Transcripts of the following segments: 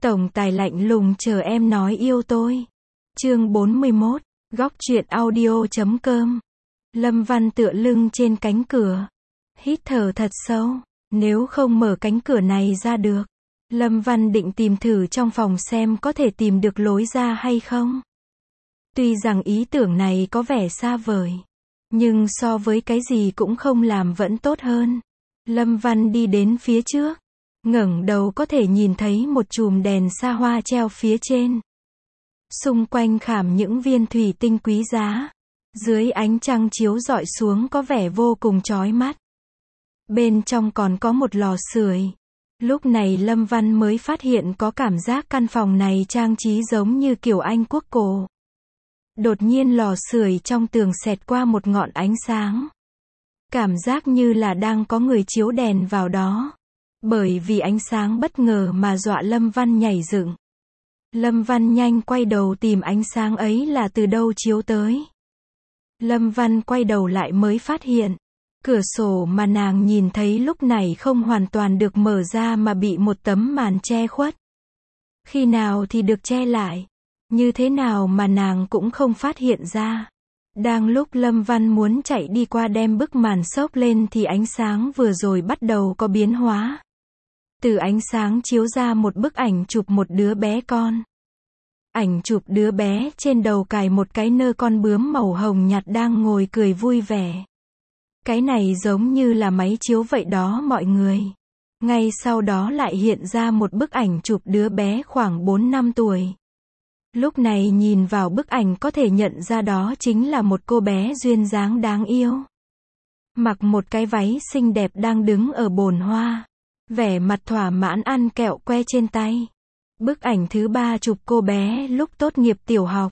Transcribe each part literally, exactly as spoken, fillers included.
Tổng tài lạnh lùng chờ em nói yêu tôi. Chương bốn mươi mốt, góc truyện audio chấm com. Lâm Văn tựa lưng trên cánh cửa. Hít thở thật sâu. Nếu không mở cánh cửa này ra được, Lâm Văn định tìm thử trong phòng xem có thể tìm được lối ra hay không. Tuy rằng ý tưởng này có vẻ xa vời, nhưng so với cái gì cũng không làm vẫn tốt hơn. Lâm Văn đi đến phía trước, ngẩng đầu có thể nhìn thấy một chùm đèn xa hoa treo phía trên. Xung quanh khảm những viên thủy tinh quý giá. Dưới ánh trăng chiếu rọi xuống có vẻ vô cùng chói mắt. Bên trong còn có một lò sưởi. Lúc này Lâm Văn mới phát hiện có cảm giác căn phòng này trang trí giống như kiểu Anh quốc cổ. Đột nhiên lò sưởi trong tường xẹt qua một ngọn ánh sáng. Cảm giác như là đang có người chiếu đèn vào đó. Bởi vì ánh sáng bất ngờ mà dọa Lâm Văn nhảy dựng. Lâm Văn nhanh quay đầu tìm ánh sáng ấy là từ đâu chiếu tới. Lâm Văn quay đầu lại mới phát hiện, cửa sổ mà nàng nhìn thấy lúc này không hoàn toàn được mở ra mà bị một tấm màn che khuất. Khi nào thì được che lại, như thế nào mà nàng cũng không phát hiện ra. Đang lúc Lâm Văn muốn chạy đi qua đem bức màn xốc lên thì ánh sáng vừa rồi bắt đầu có biến hóa. Từ ánh sáng chiếu ra một bức ảnh chụp một đứa bé con. Ảnh chụp đứa bé trên đầu cài một cái nơ con bướm màu hồng nhạt đang ngồi cười vui vẻ. Cái này giống như là máy chiếu vậy đó mọi người. Ngay sau đó lại hiện ra một bức ảnh chụp đứa bé khoảng bốn năm tuổi. Lúc này nhìn vào bức ảnh có thể nhận ra đó chính là một cô bé duyên dáng đáng yêu. Mặc một cái váy xinh đẹp đang đứng ở bồn hoa. Vẻ mặt thỏa mãn ăn kẹo que trên tay. Bức ảnh thứ ba chụp cô bé lúc tốt nghiệp tiểu học.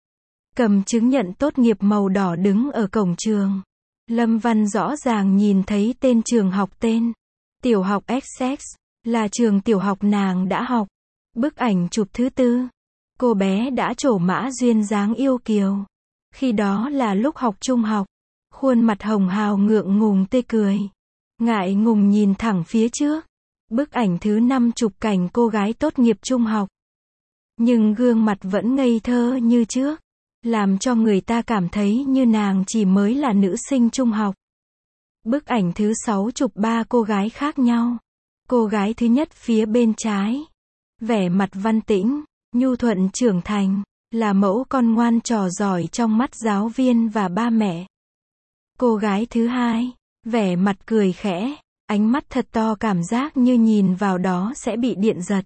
Cầm chứng nhận tốt nghiệp màu đỏ đứng ở cổng trường. Lâm Văn rõ ràng nhìn thấy tên trường học tên. Tiểu học ích ích, là trường tiểu học nàng đã học. Bức ảnh chụp thứ tư. Cô bé đã trổ mã duyên dáng yêu kiều. Khi đó là lúc học trung học. Khuôn mặt hồng hào ngượng ngùng tươi cười. Ngại ngùng nhìn thẳng phía trước. Bức ảnh thứ năm chụp cảnh cô gái tốt nghiệp trung học. Nhưng gương mặt vẫn ngây thơ như trước. Làm cho người ta cảm thấy như nàng chỉ mới là nữ sinh trung học. Bức ảnh thứ sáu chụp ba cô gái khác nhau. Cô gái thứ nhất phía bên trái. Vẻ mặt văn tĩnh, nhu thuận trưởng thành. Là mẫu con ngoan trò giỏi trong mắt giáo viên và ba mẹ. Cô gái thứ hai. Vẻ mặt cười khẽ. Ánh mắt thật to cảm giác như nhìn vào đó sẽ bị điện giật.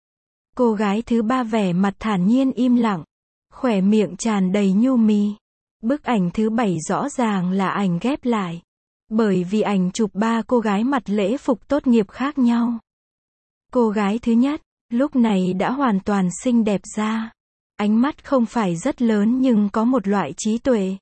Cô gái thứ ba vẻ mặt thản nhiên im lặng. Khóe miệng tràn đầy nhu mì. Bức ảnh thứ bảy rõ ràng là ảnh ghép lại. Bởi vì ảnh chụp ba cô gái mặc lễ phục tốt nghiệp khác nhau. Cô gái thứ nhất, lúc này đã hoàn toàn xinh đẹp ra. Ánh mắt không phải rất lớn nhưng có một loại trí tuệ.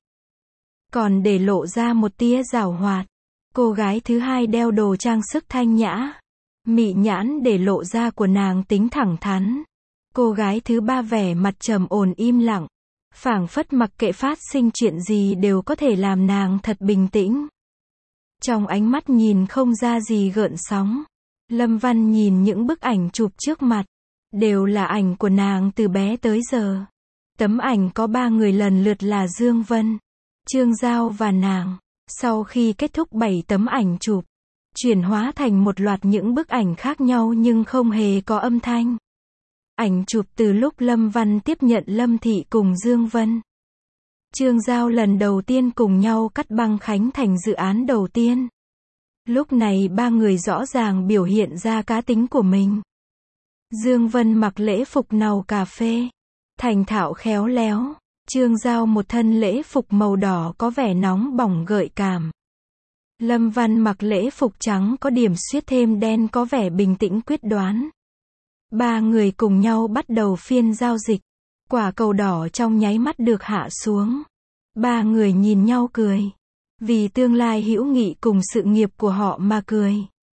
Còn để lộ ra một tia giảo hoạt. Cô gái thứ hai đeo đồ trang sức thanh nhã. Mị nhãn để lộ ra của nàng tính thẳng thắn. Cô gái thứ ba vẻ mặt trầm ổn im lặng. Phảng phất mặc kệ phát sinh chuyện gì đều có thể làm nàng thật bình tĩnh. Trong ánh mắt nhìn không ra gì gợn sóng. Lâm Văn nhìn những bức ảnh chụp trước mặt. Đều là ảnh của nàng từ bé tới giờ. Tấm ảnh có ba người lần lượt là Dương Vân, Trương Giao và nàng. Sau khi kết thúc bảy tấm ảnh chụp, chuyển hóa thành một loạt những bức ảnh khác nhau nhưng không hề có âm thanh. Ảnh chụp từ lúc Lâm Văn tiếp nhận Lâm Thị cùng Dương Vân, Trương Giao lần đầu tiên cùng nhau cắt băng khánh thành dự án đầu tiên. Lúc này ba người rõ ràng biểu hiện ra cá tính của mình. Dương Vân mặc lễ phục nâu cà phê, thành thạo khéo léo. Trương Giao một thân lễ phục màu đỏ có vẻ nóng bỏng gợi cảm. Lâm Văn mặc lễ phục trắng có điểm xuyết thêm đen có vẻ bình tĩnh quyết đoán. Ba người cùng nhau bắt đầu phiên giao dịch. Quả cầu đỏ trong nháy mắt được hạ xuống. Ba người nhìn nhau cười. Vì tương lai hữu nghị cùng sự nghiệp của họ mà cười.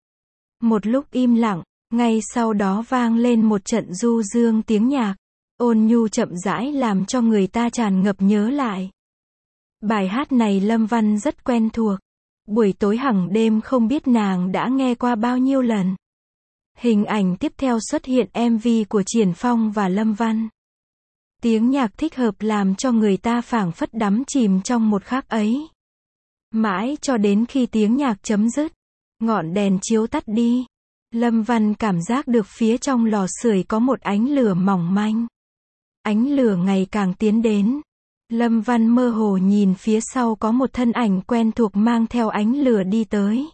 Một lúc im lặng, ngay sau đó vang lên một trận du dương tiếng nhạc. Ôn nhu chậm rãi làm cho người ta tràn ngập nhớ lại. Bài hát này Lâm Văn rất quen thuộc. Buổi tối hằng đêm không biết nàng đã nghe qua bao nhiêu lần. Hình ảnh tiếp theo xuất hiện em vê của Triển Phong và Lâm Văn. Tiếng nhạc thích hợp làm cho người ta phảng phất đắm chìm trong một khắc ấy. Mãi cho đến khi tiếng nhạc chấm dứt, ngọn đèn chiếu tắt đi, Lâm Văn cảm giác được phía trong lò sưởi có một ánh lửa mỏng manh. Ánh lửa ngày càng tiến đến. Lâm Văn mơ hồ nhìn phía sau có một thân ảnh quen thuộc mang theo ánh lửa đi tới.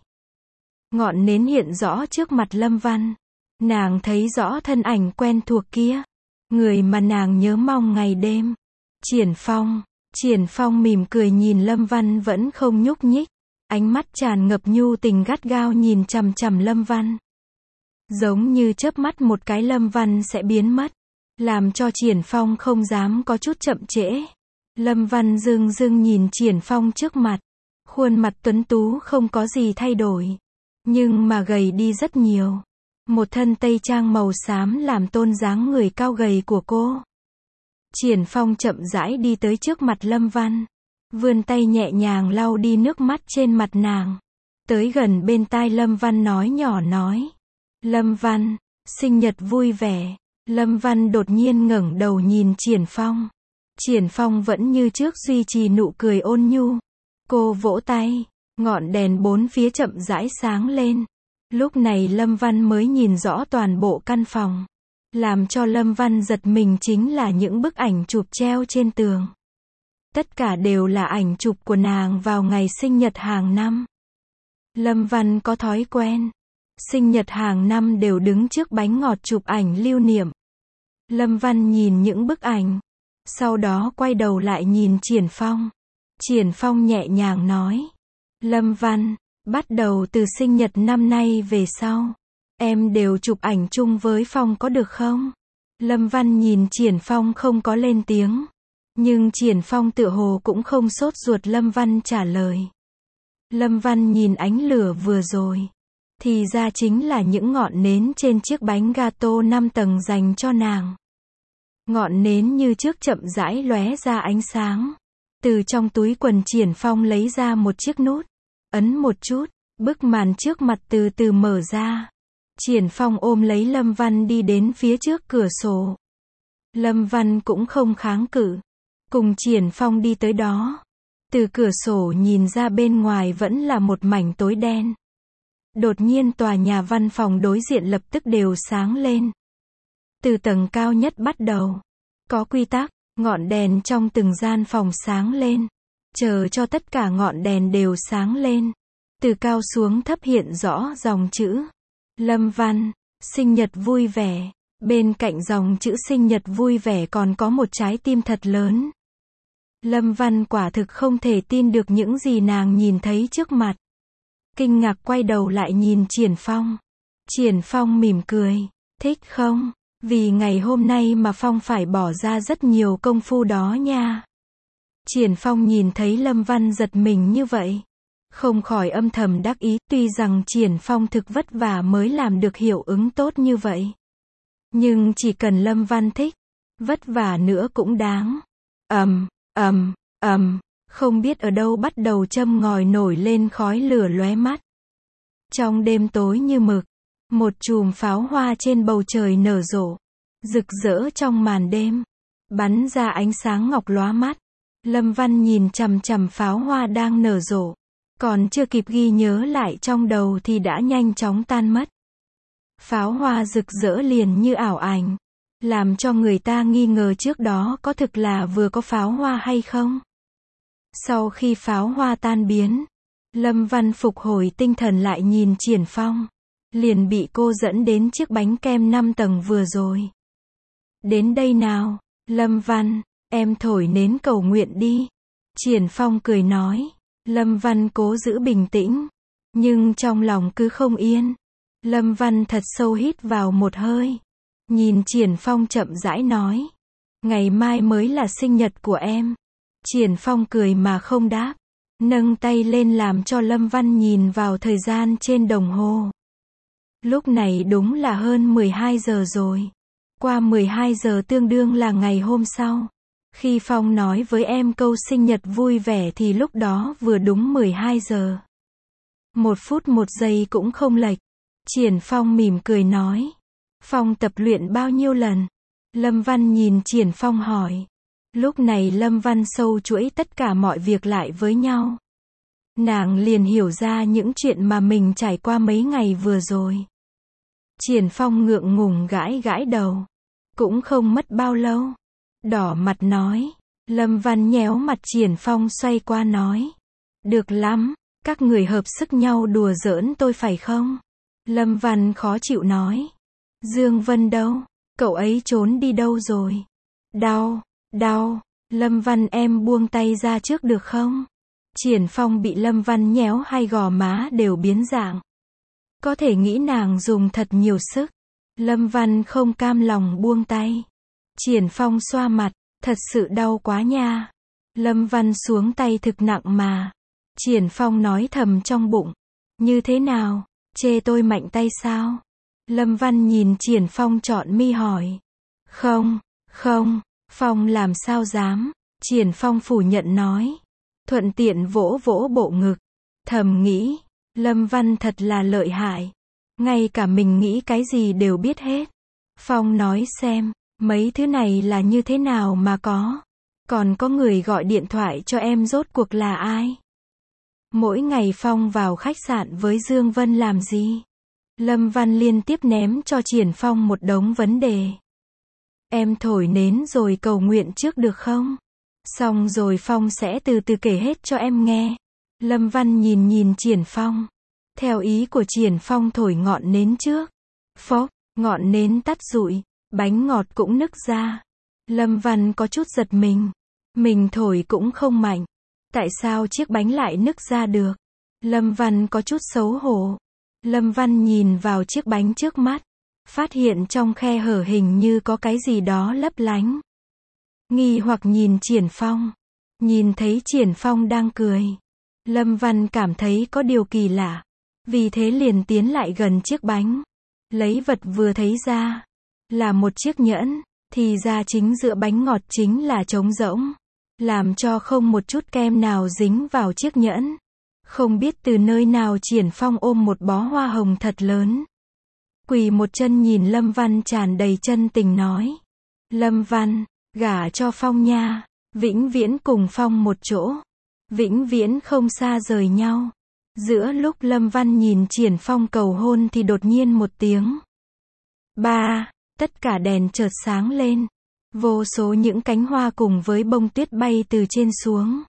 Ngọn nến hiện rõ trước mặt Lâm Văn. Nàng thấy rõ thân ảnh quen thuộc kia. Người mà nàng nhớ mong ngày đêm. Triển Phong. Triển Phong mỉm cười nhìn Lâm Văn vẫn không nhúc nhích. Ánh mắt tràn ngập nhu tình gắt gao nhìn chằm chằm Lâm Văn. Giống như chớp mắt một cái Lâm Văn sẽ biến mất. Làm cho Triển Phong không dám có chút chậm trễ. Lâm Văn dưng dưng nhìn Triển Phong trước mặt. Khuôn mặt tuấn tú không có gì thay đổi. Nhưng mà gầy đi rất nhiều. Một thân tây trang màu xám làm tôn dáng người cao gầy của cô. Triển Phong chậm rãi đi tới trước mặt Lâm Văn. Vươn tay nhẹ nhàng lau đi nước mắt trên mặt nàng. Tới gần bên tai Lâm Văn nói nhỏ nói. Lâm Văn, sinh nhật vui vẻ. Lâm Văn đột nhiên ngẩng đầu nhìn Triển Phong. Triển Phong vẫn như trước duy trì nụ cười ôn nhu. Cô vỗ tay, ngọn đèn bốn phía chậm rãi sáng lên. Lúc này Lâm Văn mới nhìn rõ toàn bộ căn phòng. Làm cho Lâm Văn giật mình chính là những bức ảnh chụp treo trên tường. Tất cả đều là ảnh chụp của nàng vào ngày sinh nhật hàng năm. Lâm Văn có thói quen. Sinh nhật hàng năm đều đứng trước bánh ngọt chụp ảnh lưu niệm. Lâm Văn nhìn những bức ảnh. Sau đó quay đầu lại nhìn Triển Phong. Triển Phong nhẹ nhàng nói. Lâm Văn, bắt đầu từ sinh nhật năm nay về sau, em đều chụp ảnh chung với Phong có được không? Lâm Văn nhìn Triển Phong không có lên tiếng. Nhưng Triển Phong tựa hồ cũng không sốt ruột Lâm Văn trả lời. Lâm Văn nhìn ánh lửa vừa rồi. Thì ra chính là những ngọn nến trên chiếc bánh gato năm tầng dành cho nàng. Ngọn nến như trước chậm rãi lóe ra ánh sáng. Từ trong túi quần Triển Phong lấy ra một chiếc nút. Ấn một chút, bức màn trước mặt từ từ mở ra. Triển Phong ôm lấy Lâm Văn đi đến phía trước cửa sổ. Lâm Văn cũng không kháng cự. Cùng Triển Phong đi tới đó. Từ cửa sổ nhìn ra bên ngoài vẫn là một mảnh tối đen. Đột nhiên tòa nhà văn phòng đối diện lập tức đều sáng lên. Từ tầng cao nhất bắt đầu. Có quy tắc, ngọn đèn trong từng gian phòng sáng lên. Chờ cho tất cả ngọn đèn đều sáng lên. Từ cao xuống thấp hiện rõ dòng chữ. Lâm Văn, sinh nhật vui vẻ. Bên cạnh dòng chữ sinh nhật vui vẻ còn có một trái tim thật lớn. Lâm Văn quả thực không thể tin được những gì nàng nhìn thấy trước mặt. Kinh ngạc quay đầu lại nhìn Triển Phong. Triển Phong mỉm cười. Thích không? Vì ngày hôm nay mà Phong phải bỏ ra rất nhiều công phu đó nha. Triển Phong nhìn thấy Lâm Văn giật mình như vậy. Không khỏi âm thầm đắc ý, tuy rằng Triển Phong thực vất vả mới làm được hiệu ứng tốt như vậy. Nhưng chỉ cần Lâm Văn thích, vất vả nữa cũng đáng. Ầm, ầm, ầm, không biết ở đâu bắt đầu châm ngòi nổi lên khói lửa lóe mắt. Trong đêm tối như mực, một chùm pháo hoa trên bầu trời nở rộ, rực rỡ trong màn đêm, bắn ra ánh sáng ngọc lóa mắt. Lâm Văn nhìn chằm chằm pháo hoa đang nở rộ, còn chưa kịp ghi nhớ lại trong đầu thì đã nhanh chóng tan mất. Pháo hoa rực rỡ liền như ảo ảnh, làm cho người ta nghi ngờ trước đó có thực là vừa có pháo hoa hay không. Sau khi pháo hoa tan biến, Lâm Văn phục hồi tinh thần lại nhìn Triển Phong, liền bị cô dẫn đến chiếc bánh kem năm tầng vừa rồi. Đến đây nào, Lâm Văn, em thổi nến cầu nguyện đi. Triển Phong cười nói. Lâm Văn cố giữ bình tĩnh, nhưng trong lòng cứ không yên. Lâm Văn thật sâu hít vào một hơi, nhìn Triển Phong chậm rãi nói. Ngày mai mới là sinh nhật của em. Triển Phong cười mà không đáp, nâng tay lên làm cho Lâm Văn nhìn vào thời gian trên đồng hồ. Lúc này đúng là hơn mười hai giờ rồi. Qua mười hai giờ tương đương là ngày hôm sau. Khi Phong nói với em câu sinh nhật vui vẻ thì lúc đó vừa đúng mười hai giờ. Một phút một giây cũng không lệch. Triển Phong mỉm cười nói. Phong tập luyện bao nhiêu lần? Lâm Văn nhìn Triển Phong hỏi. Lúc này Lâm Văn sâu chuỗi tất cả mọi việc lại với nhau. Nàng liền hiểu ra những chuyện mà mình trải qua mấy ngày vừa rồi. Triển Phong ngượng ngùng gãi gãi đầu. Cũng không mất bao lâu. Đỏ mặt nói. Lâm Văn nhéo mặt Triển Phong xoay qua nói. Được lắm, các người hợp sức nhau đùa giỡn tôi phải không? Lâm Văn khó chịu nói. Dương Vân đâu? Cậu ấy trốn đi đâu rồi? Đau, đau. Lâm Văn em buông tay ra trước được không? Triển Phong bị Lâm Văn nhéo hai gò má đều biến dạng. Có thể nghĩ nàng dùng thật nhiều sức. Lâm Văn không cam lòng buông tay. Triển Phong xoa mặt, thật sự đau quá nha. Lâm Văn xuống tay thực nặng mà. Triển Phong nói thầm trong bụng. Như thế nào? Chê tôi mạnh tay sao? Lâm Văn nhìn Triển Phong trọn mi hỏi. Không, không, Phong làm sao dám. Triển Phong phủ nhận nói. Thuận tiện vỗ vỗ bộ ngực. Thầm nghĩ, Lâm Văn thật là lợi hại. Ngay cả mình nghĩ cái gì đều biết hết. Phong nói xem, mấy thứ này là như thế nào mà có. Còn có người gọi điện thoại cho em rốt cuộc là ai? Mỗi ngày Phong vào khách sạn với Dương Vân làm gì? Lâm Văn liên tiếp ném cho Triển Phong một đống vấn đề. Em thổi nến rồi cầu nguyện trước được không? Xong rồi Phong sẽ từ từ kể hết cho em nghe. Lâm Văn nhìn nhìn Triển Phong. Theo ý của Triển Phong thổi ngọn nến trước. Phốc, ngọn nến tắt rụi, bánh ngọt cũng nứt ra. Lâm Văn có chút giật mình. Mình thổi cũng không mạnh. Tại sao chiếc bánh lại nứt ra được? Lâm Văn có chút xấu hổ. Lâm Văn nhìn vào chiếc bánh trước mắt. Phát hiện trong khe hở hình như có cái gì đó lấp lánh. Nghi hoặc nhìn Triển Phong. Nhìn thấy Triển Phong đang cười. Lâm Văn cảm thấy có điều kỳ lạ. Vì thế liền tiến lại gần chiếc bánh. Lấy vật vừa thấy ra. Là một chiếc nhẫn. Thì ra chính giữa bánh ngọt chính là trống rỗng. Làm cho không một chút kem nào dính vào chiếc nhẫn. Không biết từ nơi nào Triển Phong ôm một bó hoa hồng thật lớn. Quỳ một chân nhìn Lâm Văn tràn đầy chân tình nói. Lâm Văn, gả cho Phong nha. Vĩnh viễn cùng Phong một chỗ. Vĩnh viễn không xa rời nhau. Giữa lúc Lâm Văn nhìn Triển Phong cầu hôn thì đột nhiên một tiếng. Ba, tất cả đèn chợt sáng lên. Vô số những cánh hoa cùng với bông tuyết bay từ trên xuống.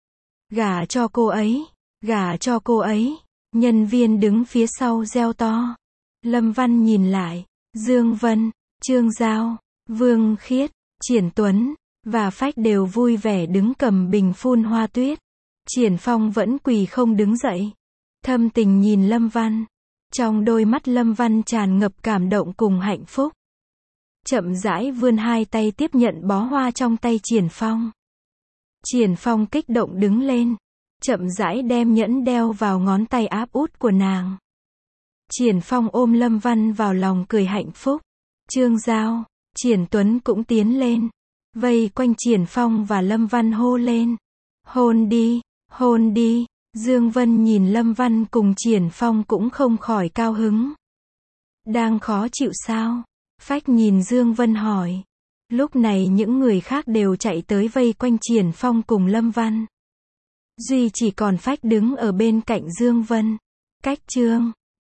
Gả cho cô ấy, gả cho cô ấy. Nhân viên đứng phía sau reo to. Lâm Văn nhìn lại. Dương Vân, Trương Giao, Vương Khiết, Triển Tuấn và Phách đều vui vẻ đứng cầm bình phun hoa tuyết. Triển Phong vẫn quỳ không đứng dậy. Thâm tình nhìn Lâm Văn. Trong đôi mắt Lâm Văn tràn ngập cảm động cùng hạnh phúc. Chậm rãi vươn hai tay tiếp nhận bó hoa trong tay Triển Phong. Triển Phong kích động đứng lên. Chậm rãi đem nhẫn đeo vào ngón tay áp út của nàng. Triển Phong ôm Lâm Văn vào lòng cười hạnh phúc. Trương Giao, Triển Tuấn cũng tiến lên. Vây quanh Triển Phong và Lâm Văn hô lên. Hôn đi, hôn đi. Dương Vân nhìn Lâm Văn cùng Triển Phong cũng không khỏi cao hứng. Đang khó chịu sao? Phách nhìn Dương Vân hỏi. Lúc này những người khác đều chạy tới vây quanh Triển Phong cùng Lâm Văn. Duy chỉ còn Phách đứng ở bên cạnh Dương Vân. Cách chương